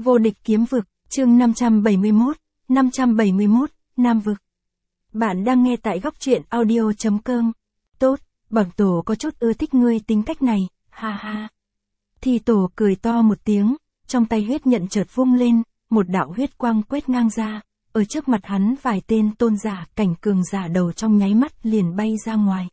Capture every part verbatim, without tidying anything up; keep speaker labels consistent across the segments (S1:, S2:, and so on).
S1: Vô địch kiếm vực, chương năm trăm bảy mươi mốt, năm trăm bảy mươi mốt, Nam vực. Bạn đang nghe tại góc truyện audio chấm com. Tốt, bẩm tổ có chút ưa thích ngươi tính cách này, ha ha. Thì tổ cười to một tiếng, trong tay huyết nhận chợt vung lên, một đạo huyết quang quét ngang ra, ở trước mặt hắn vài tên tôn giả cảnh cường giả đầu trong nháy mắt liền bay ra ngoài.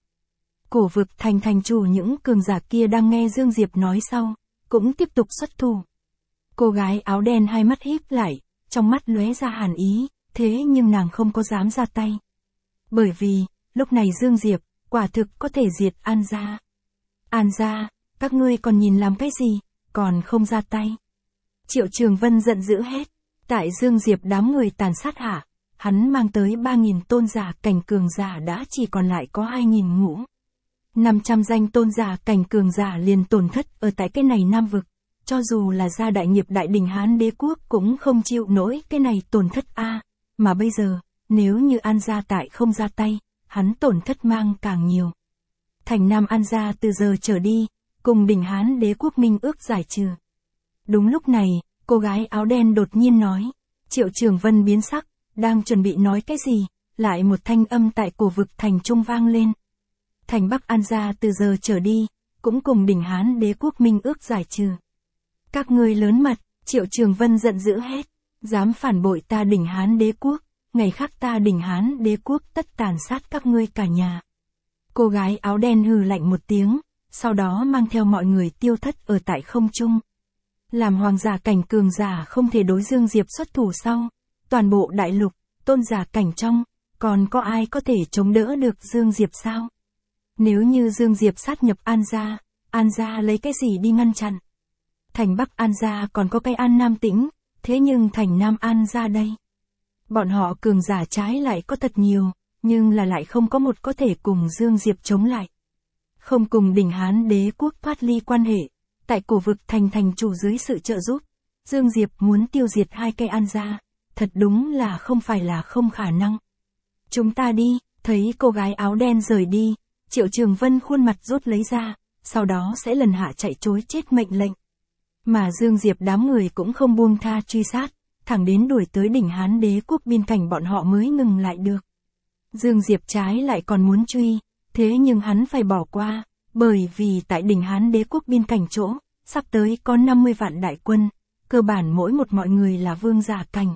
S1: Cổ vực thành thành chủ những cường giả kia đang nghe Dương Diệp nói sau, cũng tiếp tục xuất thủ. Cô gái áo đen hai mắt híp lại, trong mắt lóe ra hàn ý, thế nhưng nàng không có dám ra tay. Bởi vì, lúc này Dương Diệp, quả thực có thể diệt An gia. An gia, các ngươi còn nhìn làm cái gì, còn không ra tay. Triệu Trường Vân giận dữ hết, tại Dương Diệp đám người tàn sát hạ, hắn mang tới ba nghìn tôn giả cảnh cường giả đã chỉ còn lại có hai nghìn ngũ. năm trăm danh tôn giả cảnh cường giả liền tổn thất ở tại cái này Nam vực. Cho dù là gia đại nghiệp đại đình Hán đế quốc cũng không chịu nổi cái này tổn thất a, mà bây giờ, nếu như An gia tại không ra tay, hắn tổn thất mang càng nhiều. Thành Nam An gia từ giờ trở đi, cùng đình Hán đế quốc minh ước giải trừ. Đúng lúc này, cô gái áo đen đột nhiên nói, Triệu Trường Vân biến sắc, đang chuẩn bị nói cái gì, lại một thanh âm tại cổ vực thành trung vang lên. Thành Bắc An gia từ giờ trở đi, cũng cùng đình Hán đế quốc minh ước giải trừ. Các ngươi lớn mật, Triệu Trường Vân giận dữ hết, dám phản bội ta đình Hán đế quốc, ngày khác ta đình Hán đế quốc tất tàn sát các ngươi cả nhà. Cô gái áo đen hừ lạnh một tiếng, sau đó mang theo mọi người tiêu thất ở tại không trung. Làm hoàng giả cảnh cường giả không thể đối Dương Diệp xuất thủ sau, toàn bộ đại lục, tôn giả cảnh trong, còn có ai có thể chống đỡ được Dương Diệp sao? Nếu như Dương Diệp sát nhập An gia, An gia lấy cái gì đi ngăn chặn? Thành Bắc An gia còn có cái An Nam Tĩnh, thế nhưng thành Nam An gia đây. Bọn họ cường giả trái lại có thật nhiều, nhưng là lại không có một có thể cùng Dương Diệp chống lại. Không cùng đình Hán đế quốc thoát ly quan hệ, tại cổ vực thành thành chủ dưới sự trợ giúp, Dương Diệp muốn tiêu diệt hai cây An gia, thật đúng là không phải là không khả năng. Chúng ta đi, thấy cô gái áo đen rời đi, Triệu Trường Vân khuôn mặt rút lấy ra, sau đó sẽ lần hạ chạy trối chết mệnh lệnh. Mà Dương Diệp đám người cũng không buông tha truy sát, thẳng đến đuổi tới đỉnh Hán đế quốc biên cảnh bọn họ mới ngừng lại được. Dương Diệp trái lại còn muốn truy, thế nhưng hắn phải bỏ qua, bởi vì tại đỉnh Hán đế quốc biên cảnh chỗ, sắp tới có năm mươi vạn đại quân, cơ bản mỗi một mọi người là vương giả cảnh.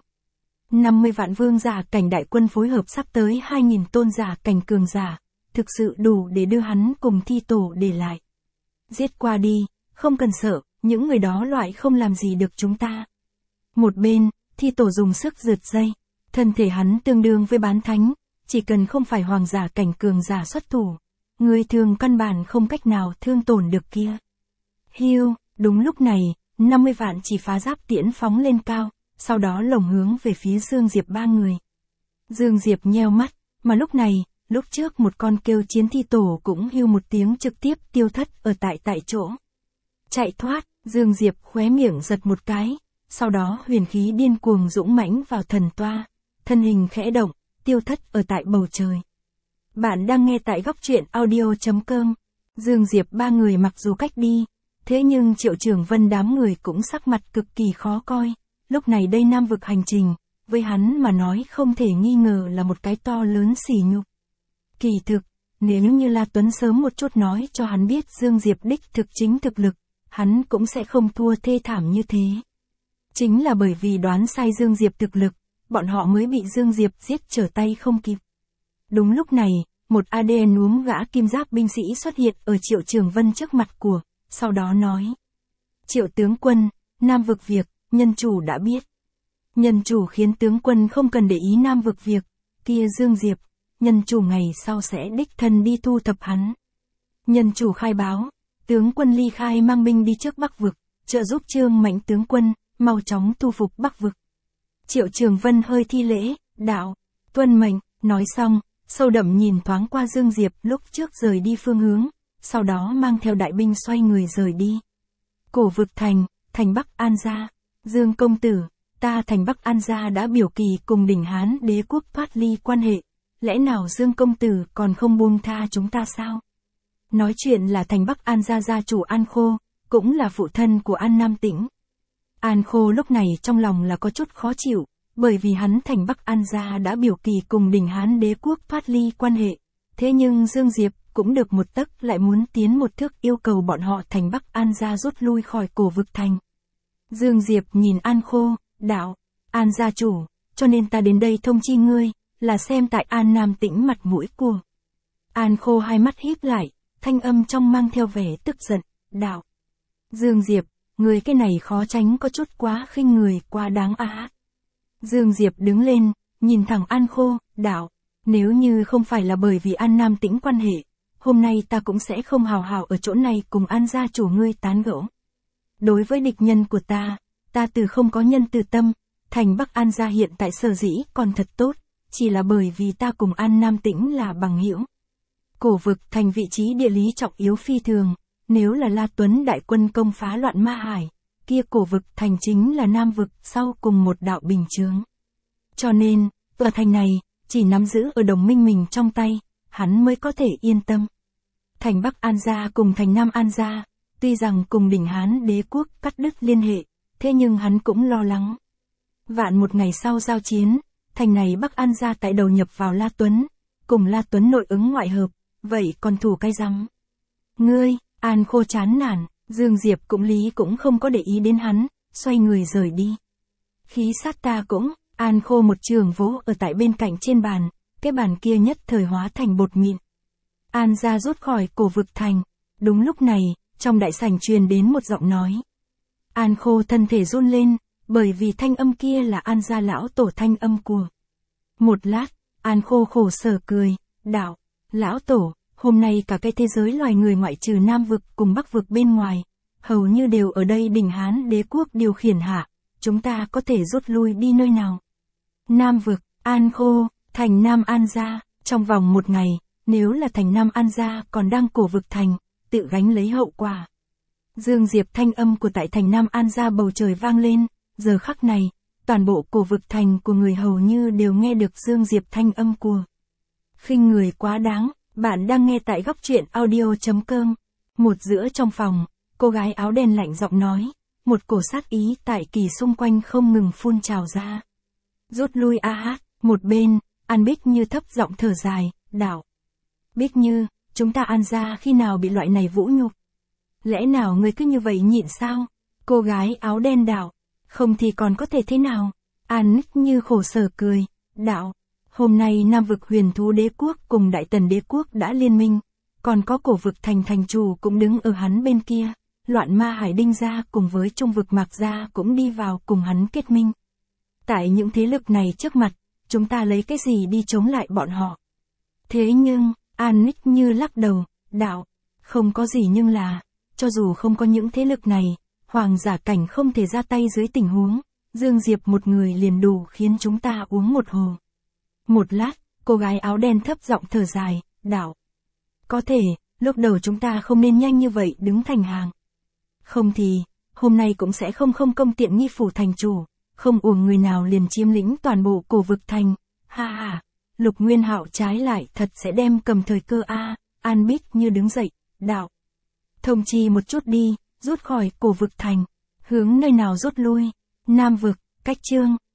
S1: năm mươi vạn vương giả cảnh đại quân phối hợp sắp tới hai nghìn tôn giả cảnh cường giả, thực sự đủ để đưa hắn cùng thi tổ để lại. Giết qua đi, không cần sợ. Những người đó loại không làm gì được chúng ta. Một bên, thi tổ dùng sức rượt dây. Thân thể hắn tương đương với bán thánh, chỉ cần không phải hoàng giả cảnh cường giả xuất thủ. Người thường căn bản không cách nào thương tổn được kia. Hiu, đúng lúc này, năm mươi vạn chỉ phá giáp tiễn phóng lên cao, sau đó lồng hướng về phía Dương Diệp ba người. Dương Diệp nheo mắt, mà lúc này, lúc trước một con kêu chiến thi tổ cũng hiu một tiếng trực tiếp tiêu thất ở tại tại chỗ. Chạy thoát. Dương Diệp khóe miệng giật một cái, sau đó huyền khí điên cuồng dũng mãnh vào thần toa, thân hình khẽ động, tiêu thất ở tại bầu trời. Bạn đang nghe tại góc truyện audio chấm com. Dương Diệp ba người mặc dù cách đi, thế nhưng Triệu Trường Vân đám người cũng sắc mặt cực kỳ khó coi. Lúc này đây Nam vực hành trình, với hắn mà nói không thể nghi ngờ là một cái to lớn sỉ nhục. Kỳ thực, nếu như La Tuấn sớm một chút nói cho hắn biết Dương Diệp đích thực chính thực lực, hắn cũng sẽ không thua thê thảm như thế. Chính là bởi vì đoán sai Dương Diệp thực lực, bọn họ mới bị Dương Diệp giết trở tay không kịp. Đúng lúc này, một a đê en núm gã kim giáp binh sĩ xuất hiện ở Triệu Trường Vân trước mặt của, sau đó nói. Triệu tướng quân, Nam vực việc, nhân chủ đã biết. Nhân chủ khiến tướng quân không cần để ý Nam vực việc, kia Dương Diệp, nhân chủ ngày sau sẽ đích thân đi thu thập hắn. Nhân chủ khai báo. Tướng quân ly khai mang binh đi trước Bắc vực, trợ giúp Trương Mạnh tướng quân, mau chóng thu phục Bắc vực. Triệu Trường Vân hơi thi lễ, đạo, tuân mệnh, nói xong, sâu đậm nhìn thoáng qua Dương Diệp lúc trước rời đi phương hướng, sau đó mang theo đại binh xoay người rời đi. Cổ vực thành, thành Bắc An gia, Dương công tử, ta thành Bắc An gia đã biểu kỳ cùng đỉnh Hán đế quốc thoát ly quan hệ, lẽ nào Dương công tử còn không buông tha chúng ta sao? Nói chuyện là thành Bắc An gia gia chủ An Khô, cũng là phụ thân của An Nam Tĩnh. An Khô lúc này trong lòng là có chút khó chịu, bởi vì hắn thành Bắc An gia đã biểu kỳ cùng đỉnh Hán đế quốc thoát ly quan hệ. Thế nhưng Dương Diệp cũng được một tấc lại muốn tiến một thước, yêu cầu bọn họ thành Bắc An gia rút lui khỏi Cổ Vực thành. Dương Diệp nhìn An Khô, đạo, An gia chủ, cho nên ta đến đây thông chi ngươi, là xem tại An Nam Tĩnh mặt mũi của. An Khô hai mắt híp lại, thanh âm trong mang theo vẻ tức giận, đạo. Dương Diệp, người cái này khó tránh có chút quá khinh người, quá đáng á. Dương Diệp đứng lên, nhìn thẳng An Khô, đạo, nếu như không phải là bởi vì An Nam Tĩnh quan hệ, hôm nay ta cũng sẽ không hào hào ở chỗ này cùng An gia chủ ngươi tán gẫu. Đối với địch nhân của ta, ta từ không có nhân từ tâm, thành Bắc An gia hiện tại sở dĩ còn thật tốt, chỉ là bởi vì ta cùng An Nam Tĩnh là bằng hữu. Cổ Vực thành vị trí địa lý trọng yếu phi thường, nếu là La Tuấn đại quân công phá loạn Ma Hải, kia Cổ Vực thành chính là Nam Vực sau cùng một đạo bình chướng. Cho nên, tòa thành này, chỉ nắm giữ ở đồng minh mình trong tay, hắn mới có thể yên tâm. Thành Bắc An gia cùng thành Nam An gia, tuy rằng cùng đỉnh Hán đế quốc cắt đứt liên hệ, thế nhưng hắn cũng lo lắng. Vạn một ngày sau giao chiến, thành này Bắc An gia tại đầu nhập vào La Tuấn, cùng La Tuấn nội ứng ngoại hợp, vậy còn thủ cái rắm. Ngươi, An Khô chán nản, Dương Diệp cũng lý cũng không có để ý đến hắn, xoay người rời đi. Khí sát ta cũng, An Khô một trường vỗ ở tại bên cạnh trên bàn, cái bàn kia nhất thời hóa thành bột mịn. An gia rút khỏi Cổ Vực thành, đúng lúc này, trong đại sảnh truyền đến một giọng nói. An Khô thân thể run lên, bởi vì thanh âm kia là An gia lão tổ thanh âm của. Một lát, An Khô khổ sở cười, đạo, lão tổ, hôm nay cả cái thế giới loài người ngoại trừ Nam Vực cùng Bắc Vực bên ngoài, hầu như đều ở đây đỉnh Hán đế quốc điều khiển hạ, chúng ta có thể rút lui đi nơi nào. Nam Vực, An Khô, thành Nam An gia, trong vòng một ngày, nếu là thành Nam An gia còn đang Cổ Vực thành, tự gánh lấy hậu quả. Dương Diệp thanh âm của tại thành Nam An gia bầu trời vang lên, giờ khắc này, toàn bộ Cổ Vực thành của người hầu như đều nghe được Dương Diệp thanh âm của. Khinh người quá đáng, bạn đang nghe tại góc truyện audio chấm com. Một giữa trong phòng, cô gái áo đen lạnh giọng nói, một cổ sát ý tại kỳ xung quanh không ngừng phun trào ra. Rút lui a hát, một bên, An Bích Như thấp giọng thở dài, đạo. Bích Như, chúng ta An gia khi nào bị loại này vũ nhục? Lẽ nào người cứ như vậy nhịn sao? Cô gái áo đen đạo, không thì còn có thể thế nào? An Bích Như khổ sở cười, đạo. Hôm nay Nam Vực Huyền Thú đế quốc cùng Đại Tần đế quốc đã liên minh, còn có Cổ Vực thành thành chủ cũng đứng ở hắn bên kia, loạn Ma Hải Đinh gia cùng với Trung Vực Mạc gia cũng đi vào cùng hắn kết minh. Tại những thế lực này trước mặt, chúng ta lấy cái gì đi chống lại bọn họ? Thế nhưng, An Bích Như lắc đầu, đạo, không có gì nhưng là, cho dù không có những thế lực này, Hoàng giả cảnh không thể ra tay dưới tình huống, Dương Diệp một người liền đủ khiến chúng ta uống một hồ. Một lát, cô gái áo đen thấp giọng thở dài, đạo. Có thể, lúc đầu chúng ta không nên nhanh như vậy đứng thành hàng. Không thì, hôm nay cũng sẽ không không công tiện nghi phủ thành chủ, không uổng người nào liền chiếm lĩnh toàn bộ Cổ Vực thành. Ha ha, Lục Nguyên Hạo trái lại thật sẽ đem cầm thời cơ a. An Bích Như đứng dậy, đạo. Thông chi một chút đi, rút khỏi Cổ Vực thành. Hướng nơi nào rút lui? Nam Vực, cách chương.